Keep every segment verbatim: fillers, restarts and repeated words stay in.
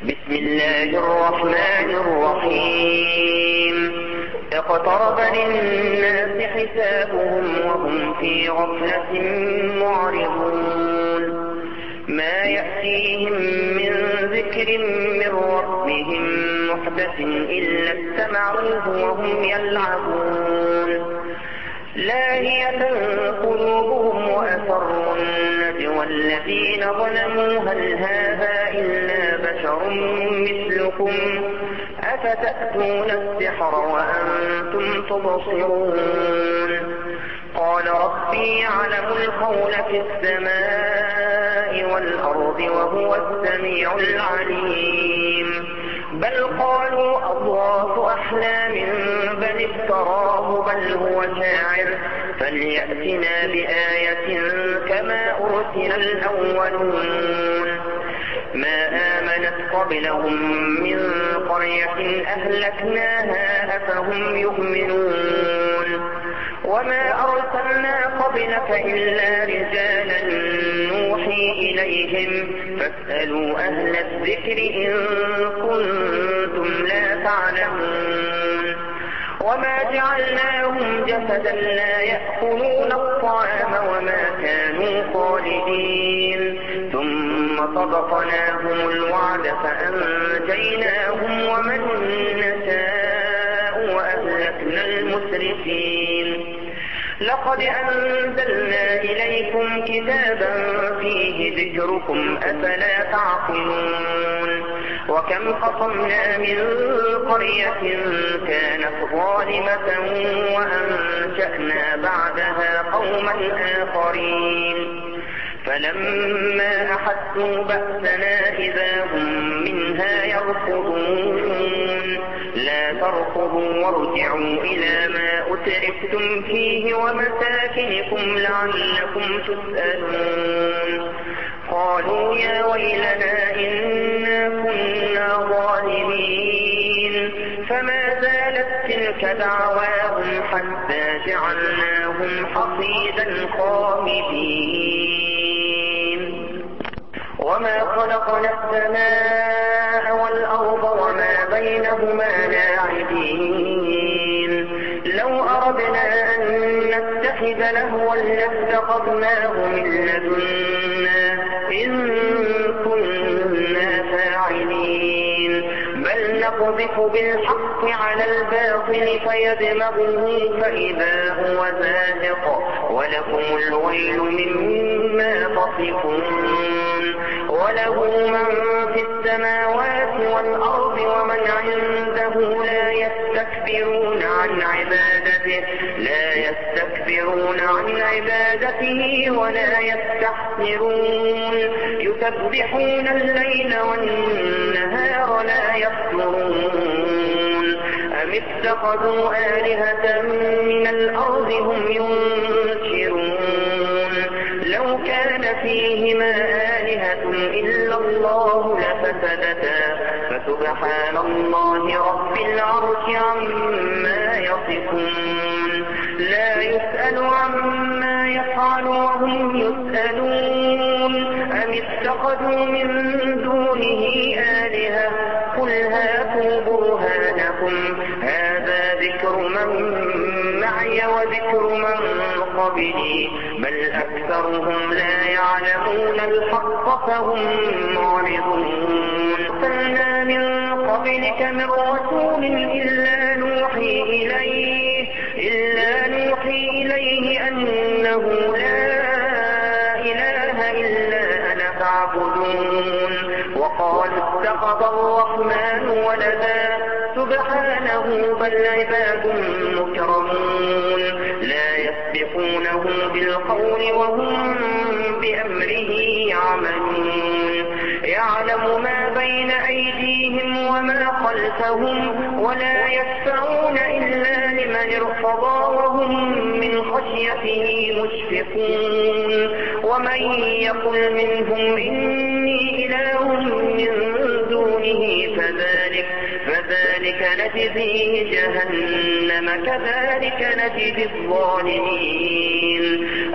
بسم الله الرحمن الرحيم اقترب للناس حسابهم وهم في غفلة معرضون ما يأتيهم من ذكر من ربهم محدث إلا استمعوه وهم يلعبون لاهية قلوبهم وأسروا النجوى الذين ظلموا هل هذا إلا بشر مثلكم أفتأتون السحر وأنتم تبصرون قال ربي يعلم القول في السماء والأرض وهو السميع العليم بل قالوا أضغاث أحلام بل افتراه بل هو شاعر فليأتنا بآية كما أرسل الأولون ما آمنت قبلهم من قرية أهلكناها أفهم يؤمنون وما أرسلنا قبلك إلا رجالا نوحي إليهم فاسألوا أهل الذكر إن كنتم لا تعلمون وما جعلناهم جسدا لا يأكلون الطعام وما كانوا خالدين ثم صدقناهم الوعد فأنجيناهم ومن نشاء وأهلكنا المسرفين لقد أنزلنا إليكم كتابا فيه ذكركم أفلا تعقلون وكم قصمنا من قرية كانت ظالمة وأنشأنا بعدها قوما آخرين فلما أحسوا بأسنا إذا هم منها يركضون لا تركضوا وارجعوا إلى ما أترفتم فيه ومساكنكم لعلكم تسألون قالوا يا ويلنا إنا كنا ظالمين فما زالت تلك دعواهم حتى جعلناهم حصيدا خامدين وما خلقنا السماء والأرض وما بينهما لاعبين لو أردنا أن نتخذ لهوا لاتخذناه من لدنا إن كنا فاعلين بل نقذف بالحق على الباطل فيدمغه فإذا هو زاهق ولكم الويل مما تصفون وله من في السماوات والأرض ومن عنده لا يستكبرون عن عبادته لا يستكبرون عن عبادته ولا يستحسرون يسبحون الليل والنهار لا يفترون أم اتخذوا آلهة من الأرض هم ينشرون لو كان فيهما آلهة إلا الله لفسدتا فسبحان الله رب العرش عما يصفون لا يسأل عما يفعل وهم يسألون أم اتخذوا من دونه آلهة قل هاتوا برهانكم هذا ذكر من معي وذكر من قبلي بل أكثرهم لا يعلمون الحق فهم معرضون أرسلنا من قبلك من رسول إلا نوحي إليه إلا نوحي إليه أنه لا إله إلا أنا فاعبدون وقالوا اتخذ الرحمن ولدا سبحانه بل عباد مكرمون لا يسبقونه بالقول وهم بأمره يعملون يعلم ما بين أيديهم وما خلفهم ولا يشفعون إلا لمن ارتضى وهم من خشيته مشفقون ومن يقل منهم إني إله من دونه فذلك فذلك نجزيه جهنم كذلك نجزي الظالمين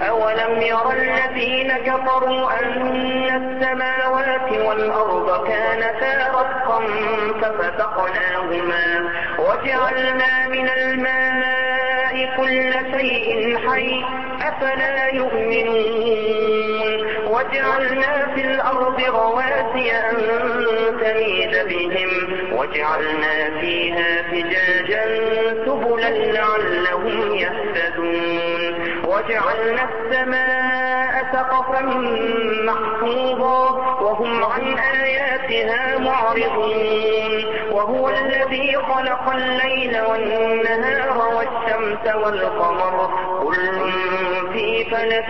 أولم ير الذين كفروا أن السماوات والأرض كانتا رتقا ففتقناهما وجعلنا من الماء كل شيء حي أفلا يؤمنون وجعلنا في الأرض رواسي أن تميد بهم وجعلنا فيها فجاجا سبلا لعلهم يهتدون وجعلنا السماء سقفا محفوظا وهم عن آياتها معرضون وهو الذي خلق الليل والنهار والشمس والقمر كل في فلك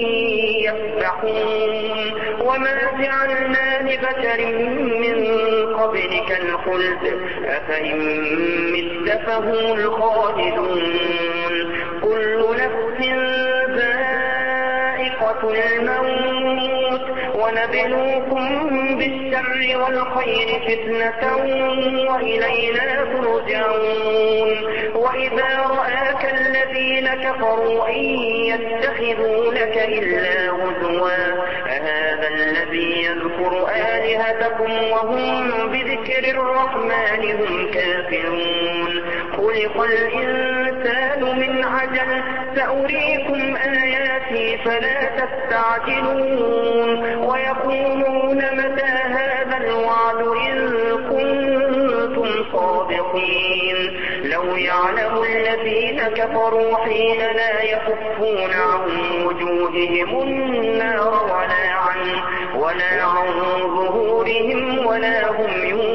يسبحون وما جعلنا لبشر من قبلك الخلد أفإن مت فهم الخالدون كل نفس ذائقة الموت ونبلوكم بالشر والخير فتنة وإلينا ترجعون وإذا رآك الذين كفروا إن يتخذونك إلا هزوا أهذا الذي يذكر آلهتكم وهم بذكر الرحمن هم كافرون خلق الإنسان من عجل سأريكم آياتي فلا تستعجلون ويقولون متى هذا الوعد إن كنتم صادقين لو يعلم الذين كفروا حين لا يكفون عن وجوههم النار ولا عن ولا عن ظهورهم ولا هم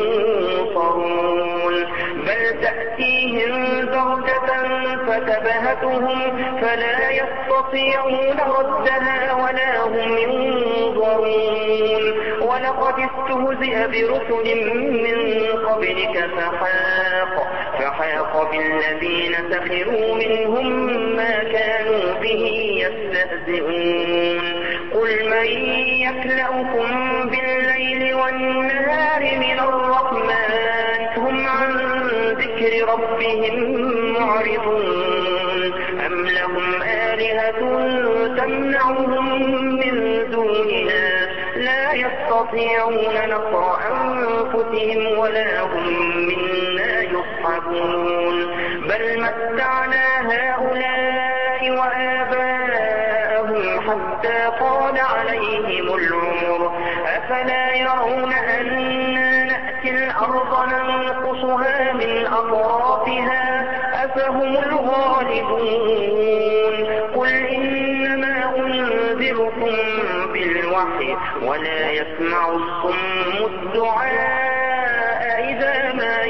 ينصرون بل تأتيهم بغتة فتبهتهم فلا يستطيعون ردها ولا هم ينظرون ولقد استهزئ برسل من قبلك فحاق فحاق بالذين سخروا منهم ما كانوا به يستهزئون قل من يكلأكم بالليل والنهار من الرحمن هم عن ذكر ربهم معرضون أم لهم آلهة تمنعهم من دوننا لا يستطيعون نصر أنفسهم ولا هم منا يصحبون بل متعنا هؤلاء وآباءهم حتى طال عليهم العمر أفلا يرون أنا نأتي الأرض ننقصها من أطرافها أفهم الغالبون قل إنما أنذركم بالوحي ولا يسمع الصم الدعاء إذا ما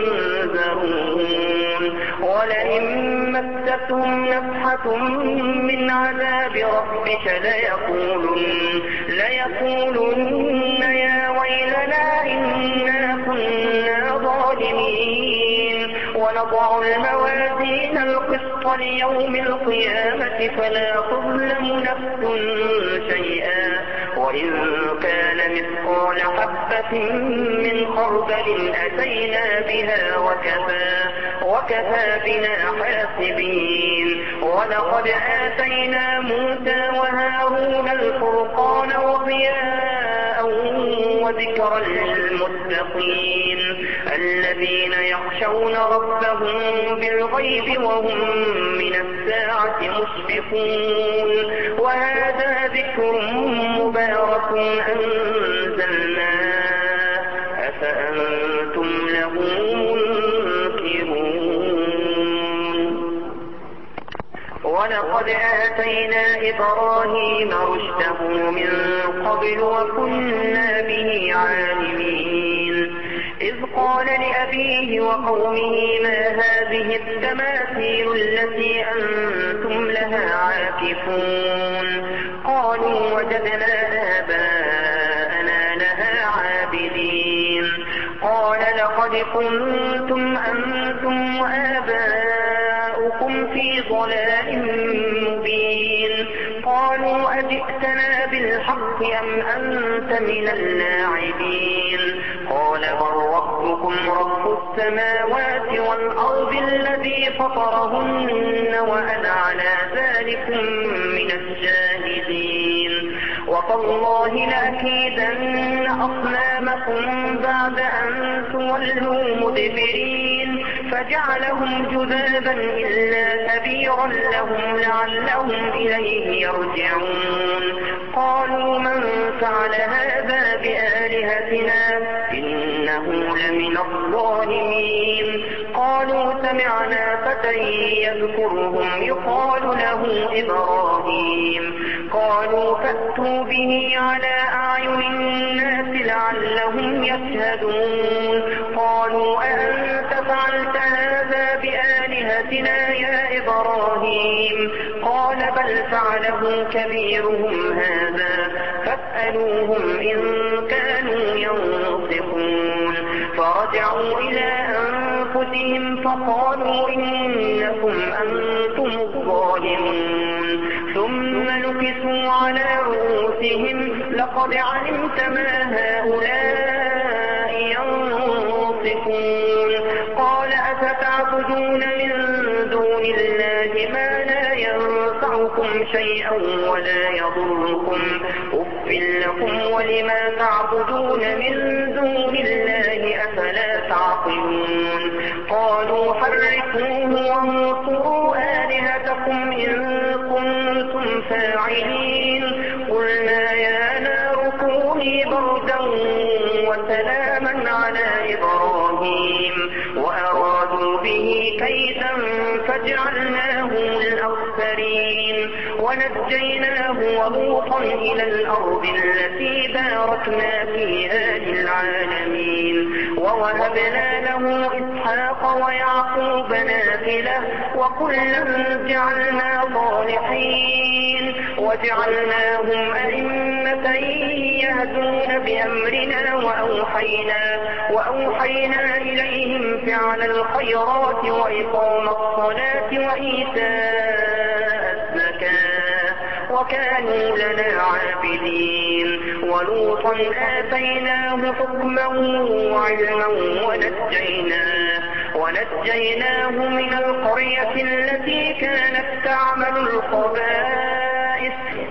ينذرون ولئن مستهم نفحة من عذاب ربك ليقولن, ليقولن يا ويلنا إنا كنا ظالمين ونضع الموازين القسط ليوم القيامة فلا تظلم نفس شيئا وإن كان مثقال حبة من خردل أتينا بها وكفى, وكفى بنا حاسبين ولقد آتينا موسى وهارون الفرقان وضياء وذكرا للمتقين الذين يخشون ربهم بالغيب وهم من الساعة مشفقون وهذا ذكر مبارك أنزلناه أفأنتم له منكرون ولقد آتينا إبراهيم رشده من قبل وكنا به عالمين إذ قال لأبيه وقومه ما هذه التماثيل التي أنتم لها عاكفون قالوا وجدنا آباءنا لها عابدين قال لقد كنتم أنتم وآباؤكم في ضلال مبين قالوا أجئتنا بالحق أم أنت من اللاعبين قال بل ربكم رب السماوات والأرض الذي فطرهن وأنا على ذلك من الشاهدين وتالله لأكيدن أصنامكم بعد أن تولوا مدبرين فجعلهم جذابا إلا كبيرا لهم لعلهم إليه يرجعون قالوا من فعل هذا بآلهتنا إنه لمن الظالمين قالوا سمعنا فتى يذكرهم يقال له إبراهيم قالوا فأتوا به على أعين الناس لعلهم يشهدون قالوا أأنت فعلت هذا بآلهتنا يا إبراهيم قال بل فعله كبيرهم هذا فاسألوهم إن كانوا ينطقون فرجعوا إلى أنفسهم فقالوا إنكم أنتم الظالمون ثم نكسوا على رؤوسهم لقد علمت ما هؤلاء ينطقون قال أفتعبدون من دون الله ما لا ينفعكم شيئا ولا يضركم أف لكم ولما تعبدون من دون الله أفلا تعقلون قالوا حرقوه وانصروا آلهتكم إن كنتم فاعلين قلنا يا نار كوني بردا وسلاما على إبراهيم وأرادوا به كيدا فجعلناهم الأخسرين ونجيناه ولوطا إلى الأرض التي باركنا فيها للعالمين ووهبنا له إسحاق ويعقوب نافلة وكلا جعلنا صالحين وجعلناهم أئمة يهدون بأمرنا وأوحينا, وأوحينا إليهم فعل الخيرات وإقام الصلاة وإيتاء الزكاة وكانوا لنا عابدين ولوطا آتيناه حكما وعلما ونجيناه, ونجيناه من القرية التي كانت تعمل الخبائث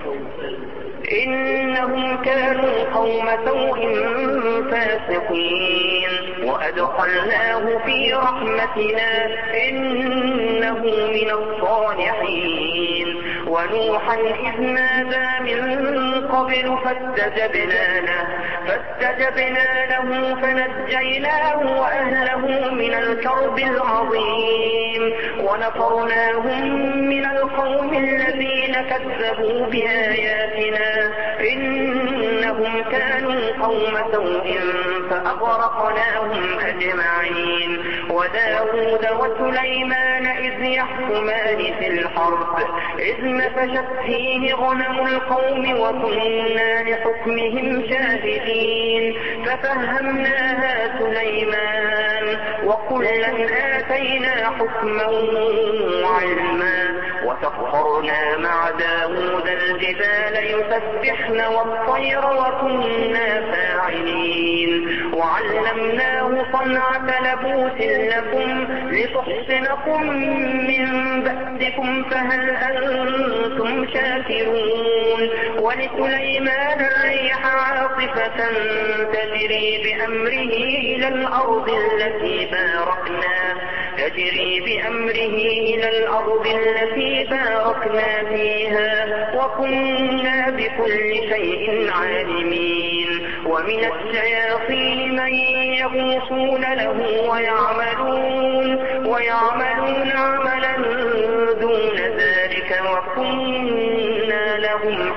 إنهم كانوا قوم سوء فاسقين وأدخلناه في رحمتنا إنه من الصالحين ونوحا إذ نادى من قبل فاستجبنا له, فاستجبنا له فنجيناه وأهله من الكرب العظيم ونصرناهم من القوم الذين كذبوا بآياتنا إنهم كانوا قوم سوء فأغرقناهم أجمعين وداود وسليمان إذ يحكمان في الحرب إذ نفشت فيه غنم القوم وكنا لحكمهم شاهدين ففهمناها سليمان وكلا آتينا حكما وعلما وسخرنا مع داود الجبال يسبحن والطير وكنا فاعلين وعلمناه صنعة لبوس لكم لتحصنكم من بأسكم فهل أنتم شاكرون ولسليمان الريح عاصفة تجري بأمره إلى الأرض التي باركنا تجري بأمره إلى الأرض التي باركنا فيها وكنا بكل شيء عالمين ومن الشياطين من يغوصون له ويعملون, ويعملون عملا دون ذلك وكنا لهم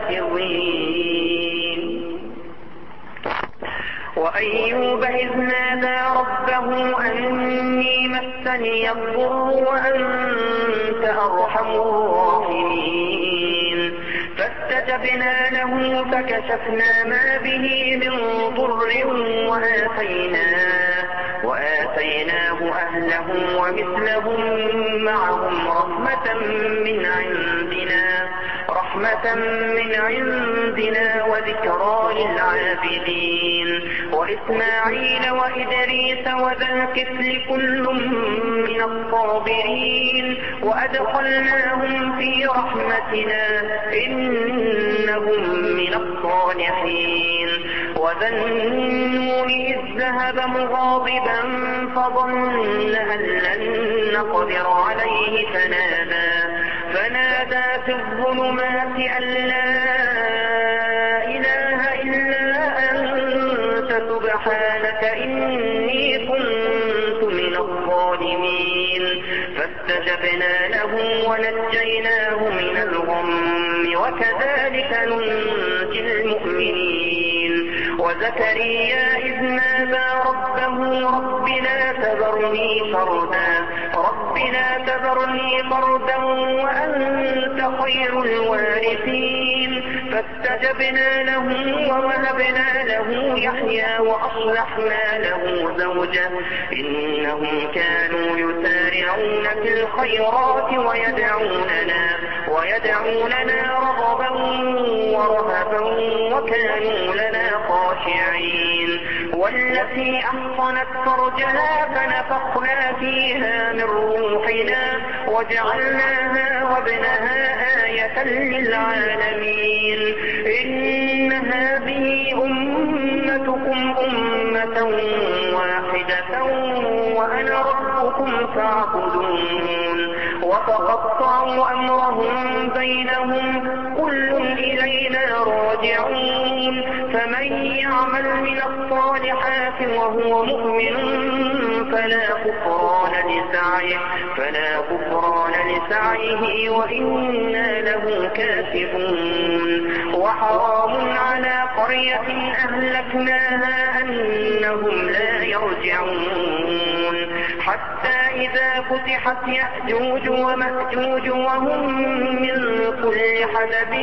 حافظين وأيوب إذ نادى ربه أني مسني الضر وأنت أرحم الراحمين فاستجبنا له فكشفنا ما به من ضر وآتيناه, وآتيناه أهله ومثلهم معهم رحمة من عندنا رحمة من عندنا وذكرى للعابدين وإسماعيل وإدريس وذا الكفل كل من الصابرين وأدخلناهم في رحمتنا إنهم من الصالحين وذا النون إذ ذهب مغاضبا فظن أن لن نقدر عليه فنادى فنادى في الظلمات أن لا إله إلا أنت سبحانك إني كنت من الظالمين فاستجبنا له ونجيناه من الغم وكذلك ننجي المؤمنين وزكريا إذ نادى ربه رب لا تذرني فردا رب لا تذرني فردا وأنت خير الوارثين فاستجبنا له ووهبنا له يحيى وأصلحنا له زوجه إنهم كانوا يسارعون في الخيرات ويدعوننا ويدعوننا رغبا ورهبا وكانوا لنا خاشعين والتي أحصنت فرجها فنفخنا فيها من روحنا وجعلناها وابنها آية للعالمين إن هذه أمتكم أمة واحدة وأنا ربكم فاعبدون وتقطعوا أمرهم بينهم كل إلينا راجعون فمن يعمل من الصالحات وهو مؤمن فلا كفران لسعيه فلا كفران لسعيه وإنا له كاتبون وحرام على قرية أهلكناها أنهم لا يرجعون حتى إذا فتحت يأجوج ومأجوج وهم من كل حدب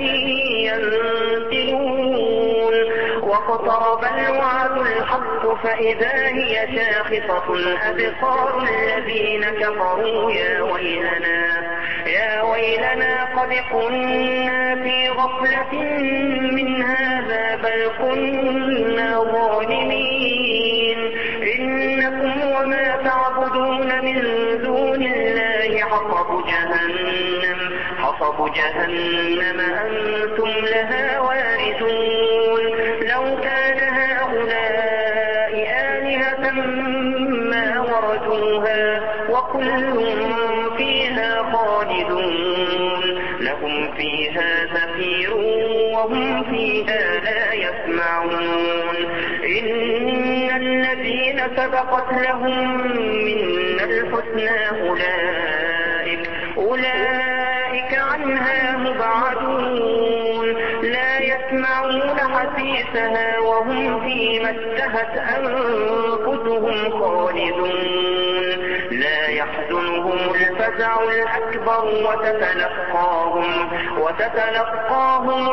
ينسلون واقترب الوعد الحق فإذا هي شاخصة أبصار الذين كفروا يا ويلنا يا ويلنا قد كنا في غفلة من هذا بل كنا ظالمين إنكم وما تعبدون من دون الله حصب جهنم حصب جهنم أنتم لها واردون لو كان هؤلاء آلهة ما وردوها وكل فيها خالدون لهم فيها زفير وهم فيها لا يسمعون إن الذين سبقت لهم منا الحسنى أولئك أولئك عنها مبعدون لا يسمعون حسيسها وهم فيما اشتهت أنفسهم خالدون لا يحزنهم الفزع الأكبر وتتلقاهم وتتلقاهم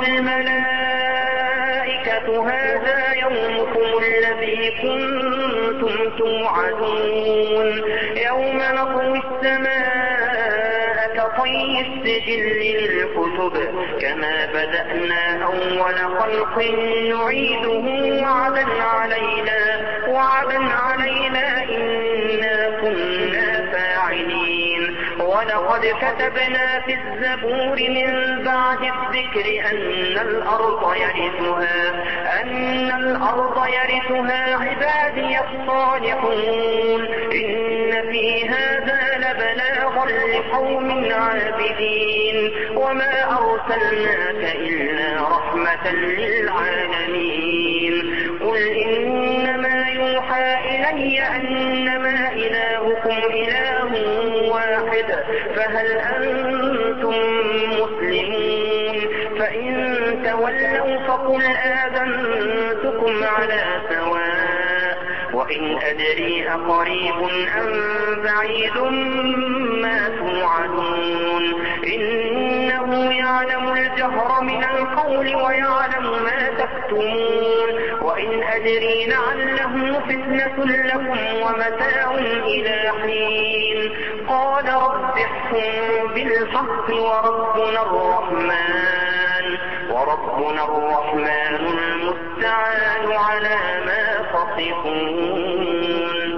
الملائكة هذا يومكم الذي كنتم توعدون يوم نطوي السماء كطي السجل للكتب كما بدأنا أول خلق نعيده وعدا علينا وعدا علينا إنا كنا فاعلين ولقد كتبنا في الزبور من بعد الذكر أن الأرض يرثها أن الأرض يرثها عبادي الصالحون إن في هذا لبلاغا لقوم عابدين وما أرسلناك إلا رحمة للعالمين قل إنما يوحى إلي أنما إلهكم إله واحد فهل أنتم مسلمون فإن تولوا فقل آذنتكم على سواء وإن أدري أقريب أم بعيد ما توعدون إنه يعلم الجهر من القول ويعلم ما تكتمون وإن أدري لعله فتنة لكم ومتاع إلى حين قال رب احكم بالحق وربنا الرحمن وربنا الرحمن المستعان على ما تصفون.